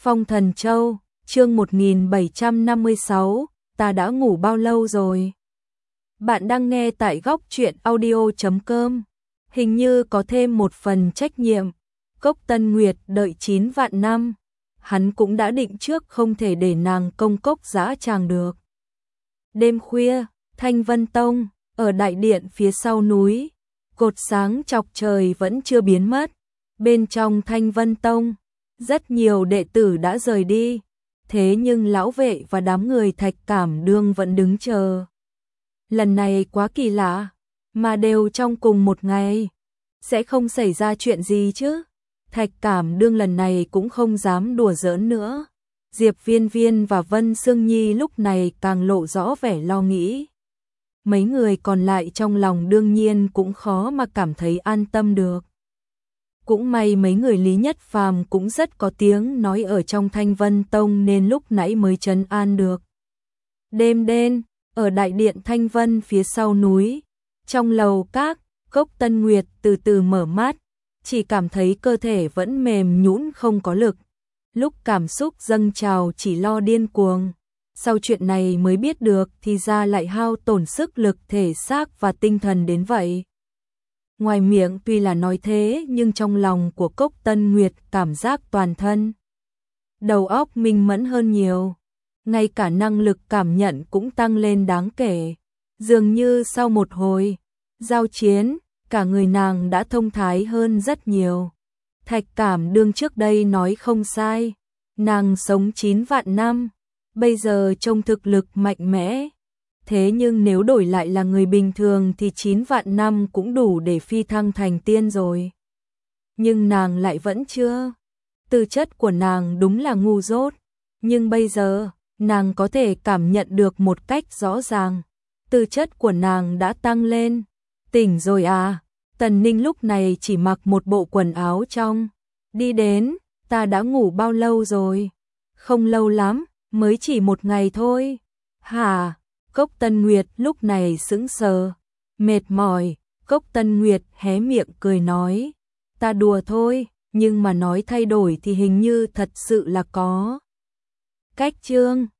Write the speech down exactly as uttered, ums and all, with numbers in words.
Phong Thần Châu, chương một nghìn bảy trăm năm mươi sáu, ta đã ngủ bao lâu rồi? Bạn đang nghe tại góc truyện audio chấm com. Hình như có thêm một phần trách nhiệm. Cốc Tân Nguyệt đợi chín vạn năm. Hắn cũng đã định trước không thể để nàng công cốc dã tràng được. Đêm khuya, Thanh Vân Tông, ở đại điện phía sau núi, cột sáng chọc trời vẫn chưa biến mất. Bên trong Thanh Vân Tông, rất nhiều đệ tử đã rời đi, thế nhưng lão vệ và đám người Thạch Cảm Đương vẫn đứng chờ. Lần này quá kỳ lạ, mà đều trong cùng một ngày, sẽ không xảy ra chuyện gì chứ? Thạch Cảm Đương lần này cũng không dám đùa giỡn nữa. Diệp Viên Viên và Vân Sương Nhi lúc này càng lộ rõ vẻ lo nghĩ. Mấy người còn lại trong lòng đương nhiên cũng khó mà cảm thấy an tâm được. Cũng may mấy người Lý Nhất Phàm cũng rất có tiếng nói ở trong Thanh Vân Tông nên lúc nãy mới trấn an được. Đêm đen, ở đại điện Thanh Vân phía sau núi, trong lầu các, Cốc Tân Nguyệt từ từ mở mắt, chỉ cảm thấy cơ thể vẫn mềm nhũn không có lực. Lúc cảm xúc dâng trào chỉ lo điên cuồng. Sau chuyện này mới biết được thì ra lại hao tổn sức lực thể xác và tinh thần đến vậy. Ngoài miệng tuy là nói thế nhưng trong lòng của Cốc Tân Nguyệt cảm giác toàn thân. Đầu óc minh mẫn hơn nhiều. Ngay cả năng lực cảm nhận cũng tăng lên đáng kể. Dường như sau một hồi giao chiến, cả người nàng đã thông thái hơn rất nhiều. Thạch Cảm Đương trước đây nói không sai. Nàng sống chín vạn năm, bây giờ trông thực lực mạnh mẽ. Thế nhưng nếu đổi lại là người bình thường thì chín vạn năm cũng đủ để phi thăng thành tiên rồi. Nhưng nàng lại vẫn chưa. Tư chất của nàng đúng là ngu dốt. Nhưng bây giờ, nàng có thể cảm nhận được một cách rõ ràng. Tư chất của nàng đã tăng lên. Tỉnh rồi à? Tần Ninh lúc này chỉ mặc một bộ quần áo trong. Đi đến, ta đã ngủ bao lâu rồi? Không lâu lắm, mới chỉ một ngày thôi. Hả? Cốc Tân Nguyệt lúc này sững sờ, mệt mỏi. Cốc Tân Nguyệt hé miệng cười nói, ta đùa thôi, nhưng mà nói thay đổi thì hình như thật sự là có. Cách chương